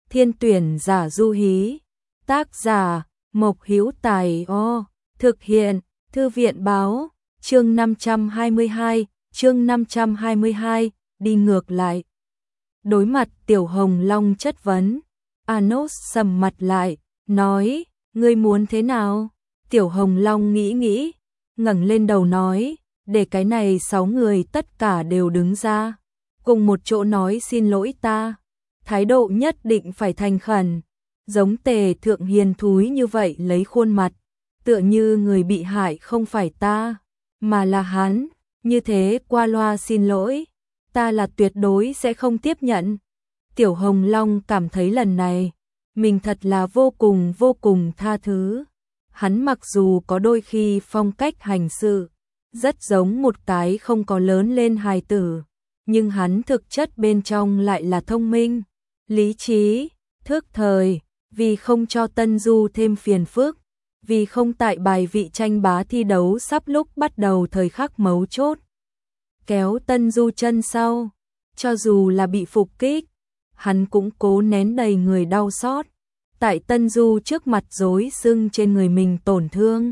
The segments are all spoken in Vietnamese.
Thiên tuyển giả du hí. Tác giả Mộc Hữu Tài. Thực hiện Thư viện báo. Chương 522, đi ngược lại. Đối mặt Tiểu Hồng Long chất vấn, Anos sầm mặt lại, nói, ngươi muốn thế nào? Tiểu Hồng Long nghĩ, ngẩng lên đầu nói, để cái này 6 người tất cả đều đứng ra, cùng một chỗ nói xin lỗi ta. Thái độ nhất định phải thành khẩn, giống Tề Thượng Hiền thúi như vậy lấy khuôn mặt, tựa như người bị hại không phải ta, mà là hắn, như thế qua loa xin lỗi, ta là tuyệt đối sẽ không tiếp nhận. Tiểu Hồng Long cảm thấy lần này, mình thật là vô cùng tha thứ. Hắn mặc dù có đôi khi phong cách hành sự, rất giống một cái không có lớn lên hài tử, nhưng hắn thực chất bên trong lại là thông minh, lý trí, thước thời, vì không cho Tân Du thêm phiền phức, vì không tại bài vị tranh bá thi đấu sắp lúc bắt đầu thời khắc mấu chốt, kéo Tân Du chân sau, cho dù là bị phục kích, hắn cũng cố nén đầy người đau xót. Tại Tân Du trước mặt rối sưng trên người mình tổn thương,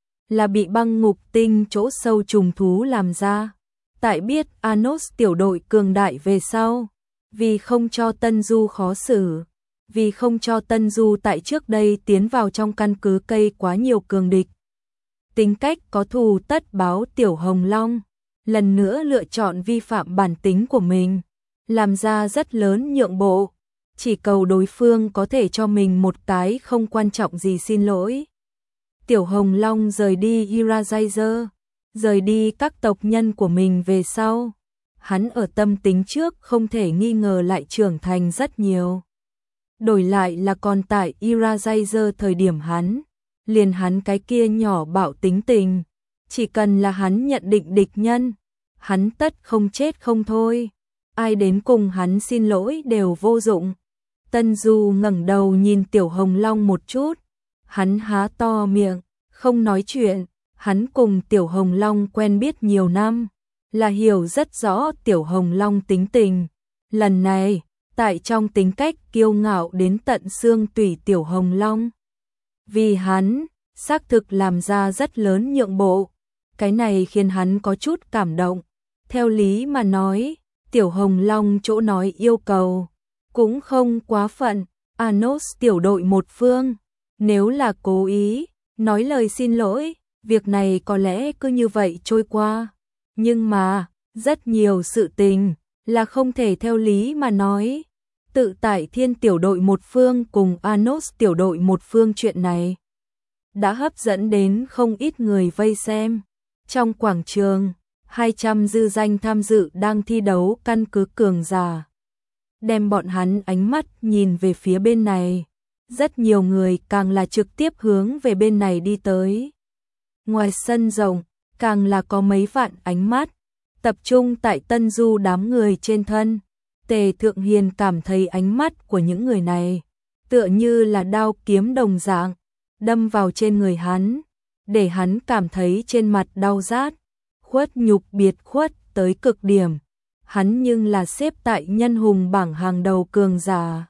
là bị băng ngục tinh chỗ sâu trùng thú làm ra. Tại biết Anos tiểu đội cường đại về sau, vì không cho Tân Du khó xử, vì không cho Tân Du tại trước đây tiến vào trong căn cứ cây quá nhiều cường địch. Tính cách có thù tất báo Tiểu Hồng Long, lần nữa lựa chọn vi phạm bản tính của mình, làm ra rất lớn nhượng bộ, chỉ cầu đối phương có thể cho mình một cái không quan trọng gì xin lỗi. Tiểu Hồng Long rời đi Eraser, rời đi các tộc nhân của mình về sau, hắn ở tâm tính trước không thể nghi ngờ lại trưởng thành rất nhiều. Đổi lại là còn tại Eraser thời điểm hắn, liền hắn cái kia nhỏ bạo tính tình, chỉ cần là hắn nhận định địch nhân, hắn tất không chết không thôi, ai đến cùng hắn xin lỗi đều vô dụng. Tân Du ngẩng đầu nhìn Tiểu Hồng Long một chút, hắn há to miệng, không nói chuyện, hắn cùng Tiểu Hồng Long quen biết nhiều năm, là hiểu rất rõ Tiểu Hồng Long tính tình. Lần này, tại trong tính cách kiêu ngạo đến tận xương tủy Tiểu Hồng Long, vì hắn, xác thực làm ra rất lớn nhượng bộ, cái này khiến hắn có chút cảm động. Theo lý mà nói, Tiểu Hồng Long chỗ nói yêu cầu cũng không quá phận, Anos tiểu đội một phương, nếu là cố ý, nói lời xin lỗi, việc này có lẽ cứ như vậy trôi qua. Nhưng mà, rất nhiều sự tình, là không thể theo lý mà nói. Tự tại Thiên tiểu đội một phương cùng Anos tiểu đội một phương chuyện này, đã hấp dẫn đến không ít người vây xem. Trong quảng trường, 200 dư danh tham dự đang thi đấu căn cứ cường giả, đem bọn hắn ánh mắt nhìn về phía bên này, rất nhiều người càng là trực tiếp hướng về bên này đi tới. Ngoài sân rộng, càng là có mấy vạn ánh mắt, tập trung tại Tân Du đám người trên thân. Tề Thượng Hiền cảm thấy ánh mắt của những người này, tựa như là đao kiếm đồng dạng, đâm vào trên người hắn, để hắn cảm thấy trên mặt đau rát, khuất nhục biệt khuất tới cực điểm. Hắn nhưng là xếp tại nhân hùng bảng hàng đầu cường giả.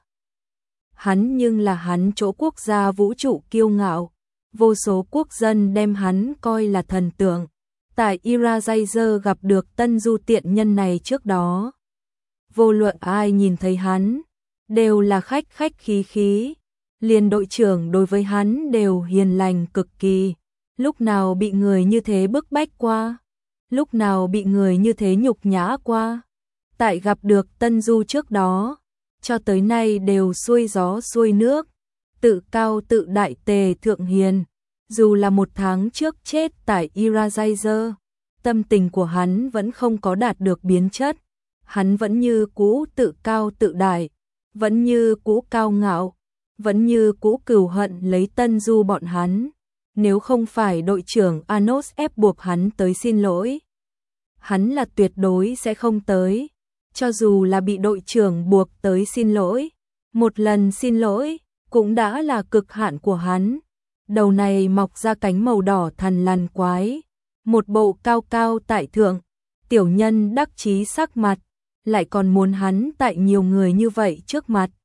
Hắn nhưng là hắn chỗ quốc gia vũ trụ kiêu ngạo, vô số quốc dân đem hắn coi là thần tượng. Tại Eraser gặp được Tân Du tiện nhân này trước đó, vô luận ai nhìn thấy hắn, đều là khách khí, liền đội trưởng đối với hắn đều hiền lành cực kỳ, lúc nào bị người như thế bức bách qua, lúc nào bị người như thế nhục nhã qua. Tại gặp được Tân Du trước đó, cho tới nay đều xuôi gió xuôi nước, tự cao tự đại Tề Thượng Hiền, dù là một tháng trước chết tại Eraser, tâm tình của hắn vẫn không có đạt được biến chất, hắn vẫn như cũ tự cao tự đại, vẫn như cũ cao ngạo, vẫn như cũ cừu hận lấy Tân Du bọn hắn. Nếu không phải đội trưởng Anos ép buộc hắn tới xin lỗi, hắn là tuyệt đối sẽ không tới. Cho dù là bị đội trưởng buộc tới xin lỗi, một lần xin lỗi cũng đã là cực hạn của hắn. Đầu này mọc ra cánh màu đỏ thằn lằn quái, một bộ cao cao tại thượng, tiểu nhân đắc chí sắc mặt, lại còn muốn hắn tại nhiều người như vậy trước mặt,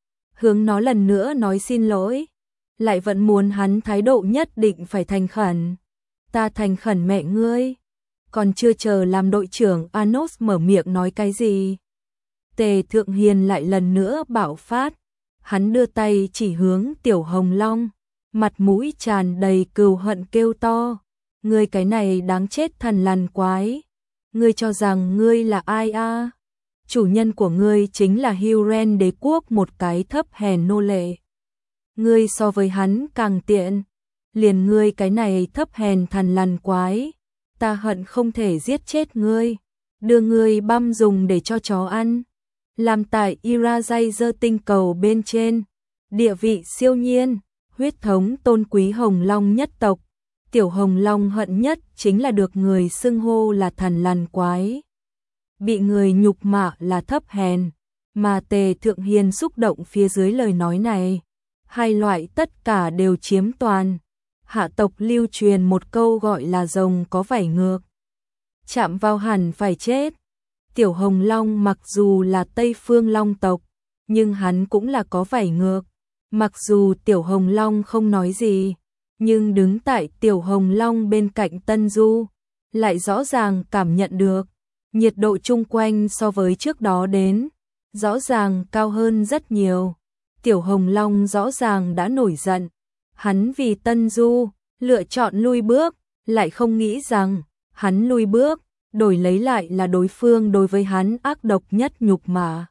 hướng nó lần nữa nói xin lỗi, lại vẫn muốn hắn thái độ nhất định phải thành khẩn. Ta thành khẩn mẹ ngươi. Còn chưa chờ làm đội trưởng Anos mở miệng nói cái gì. Tề Thượng Hiền lại lần nữa bạo phát. Hắn đưa tay chỉ hướng Tiểu Hồng Long, mặt mũi tràn đầy cừu hận kêu to. Ngươi cái này đáng chết thần lằn quái. Ngươi cho rằng ngươi là ai a? Chủ nhân của ngươi chính là Huren đế quốc, một cái thấp hèn nô lệ. Ngươi so với hắn càng tiện. Liền ngươi cái này thấp hèn thần lằn quái. Ta hận không thể giết chết ngươi. Đưa ngươi băm dùng để cho chó ăn. Làm tại Irajazer tinh cầu bên trên. Địa vị siêu nhiên. Huyết thống tôn quý Hồng Long nhất tộc. Tiểu Hồng Long hận nhất chính là được người xưng hô là thần lằn quái. Bị người nhục mạ là thấp hèn. Mà Tề Thượng Hiền xúc động phía dưới lời nói này. Hai loại tất cả đều chiếm toàn. Hạ tộc lưu truyền một câu gọi là rồng có vảy ngược. Chạm vào hẳn phải chết. Tiểu Hồng Long mặc dù là Tây Phương Long tộc, nhưng hắn cũng là có vảy ngược. Mặc dù Tiểu Hồng Long không nói gì, nhưng đứng tại Tiểu Hồng Long bên cạnh Tân Du, lại rõ ràng cảm nhận được nhiệt độ chung quanh so với trước đó đến, rõ ràng cao hơn rất nhiều. Tiểu Hồng Long rõ ràng đã nổi giận. Hắn vì Tân Du lựa chọn lui bước, lại không nghĩ rằng hắn lui bước, đổi lấy lại là đối phương đối với hắn ác độc nhất nhục mạ.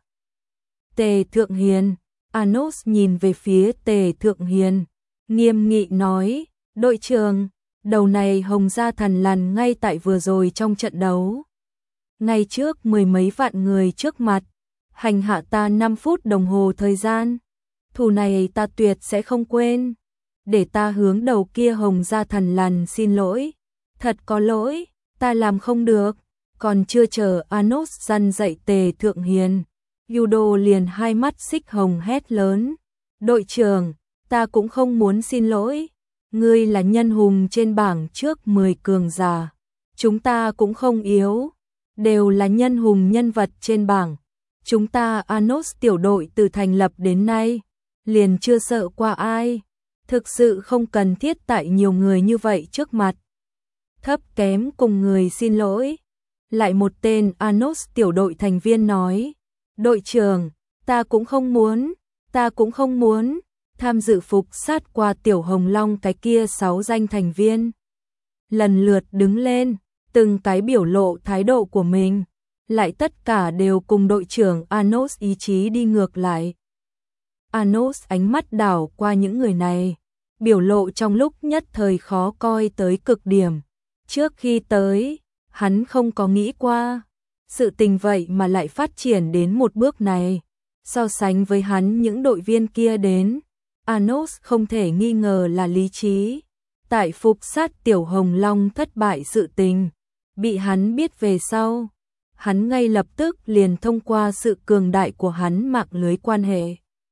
Tề Thượng Hiền, Anos nhìn về phía Tề Thượng Hiền, nghiêm nghị nói, đội trưởng, đầu này Hồng gia thần lằn ngay tại vừa rồi trong trận đấu. Ngay trước mười mấy vạn người trước mặt, hành hạ ta 5 phút đồng hồ thời gian. Thù này ta tuyệt sẽ không quên. Để ta hướng đầu kia Hồng gia thần lằn xin lỗi. Thật có lỗi, ta làm không được. Còn chưa chờ Anos răn dạy Tề Thượng Hiền, Yudo liền hai mắt xích hồng hét lớn. Đội trưởng, ta cũng không muốn xin lỗi. Ngươi là nhân hùng trên bảng trước 10 cường giả. Chúng ta cũng không yếu. Đều là nhân hùng nhân vật trên bảng. Chúng ta Anos tiểu đội từ thành lập đến nay, liền chưa sợ qua ai. Thực sự không cần thiết tại nhiều người như vậy trước mặt. Thấp kém cùng người xin lỗi. Lại một tên Anos tiểu đội thành viên nói. Đội trưởng, ta cũng không muốn tham dự phục sát qua Tiểu Hồng Long cái kia 6 danh thành viên. Lần lượt đứng lên, từng cái biểu lộ thái độ của mình, lại tất cả đều cùng đội trưởng Anos ý chí đi ngược lại. Anos ánh mắt đảo qua những người này, biểu lộ trong lúc nhất thời khó coi tới cực điểm. Trước khi tới, hắn không có nghĩ qua sự tình vậy mà lại phát triển đến một bước này. So sánh với hắn những đội viên kia đến, Anos không thể nghi ngờ là lý trí. Tại phục sát Tiểu Hồng Long thất bại sự tình, bị hắn biết về sau, hắn ngay lập tức liền thông qua sự cường đại của hắn mạng lưới quan hệ,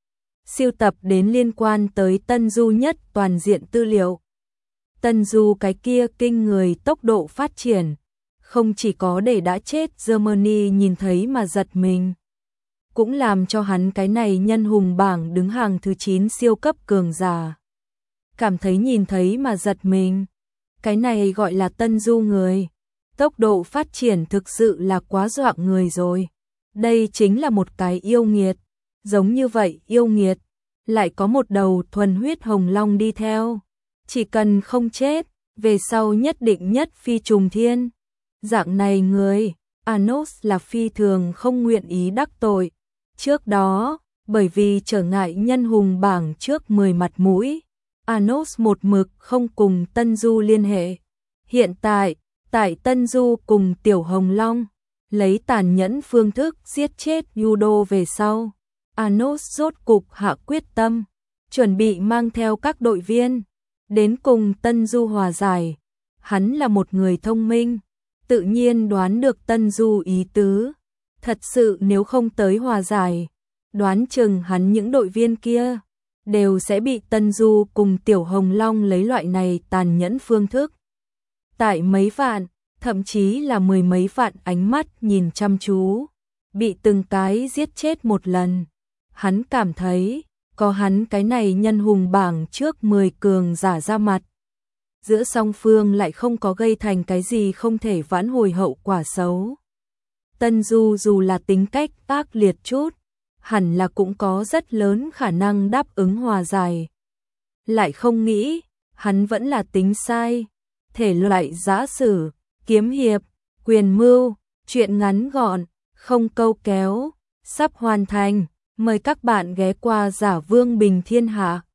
siêu tập đến liên quan tới Tân Du nhất toàn diện tư liệu. Tân Du cái kia kinh người tốc độ phát triển, không chỉ có để đã chết Germany nhìn thấy mà giật mình, cũng làm cho hắn cái này nhân hùng bảng đứng hàng thứ 9 siêu cấp cường giả cảm thấy nhìn thấy mà giật mình. Cái này gọi là Tân Du người. Tốc độ phát triển thực sự là quá dọa người rồi. Đây chính là một cái yêu nghiệt. Giống như vậy yêu nghiệt, lại có một đầu thuần huyết hồng long đi theo. Chỉ cần không chết, về sau nhất định nhất phi trùng thiên. Dạng này người, Anos là phi thường không nguyện ý đắc tội. Trước đó, bởi vì trở ngại nhân hùng bảng trước 10 mặt mũi, Anos một mực không cùng Tân Du liên hệ. Hiện tại, tại Tân Du cùng Tiểu Hồng Long, lấy tàn nhẫn phương thức giết chết Yudo về sau, Anos rốt cục hạ quyết tâm, chuẩn bị mang theo các đội viên, đến cùng Tân Du hòa giải. Hắn là một người thông minh, tự nhiên đoán được Tân Du ý tứ. Thật sự nếu không tới hòa giải, đoán chừng hắn những đội viên kia đều sẽ bị Tân Du cùng Tiểu Hồng Long lấy loại này tàn nhẫn phương thức. Tại mấy vạn, thậm chí là mười mấy vạn ánh mắt nhìn chăm chú, bị từng cái giết chết một lần. Hắn cảm thấy, có hắn cái này nhân hùng bảng trước 10 cường giả ra mặt. Giữa song phương lại không có gây thành cái gì không thể vãn hồi hậu quả xấu. Tân Du dù là tính cách ác liệt chút, hẳn là cũng có rất lớn khả năng đáp ứng hòa giải. Lại không nghĩ, hắn vẫn là tính sai. Thể loại giã sử, kiếm hiệp, quyền mưu, truyện ngắn gọn, không câu kéo, sắp hoàn thành. Mời các bạn ghé qua Giả Vương Bình Thiên Hạ.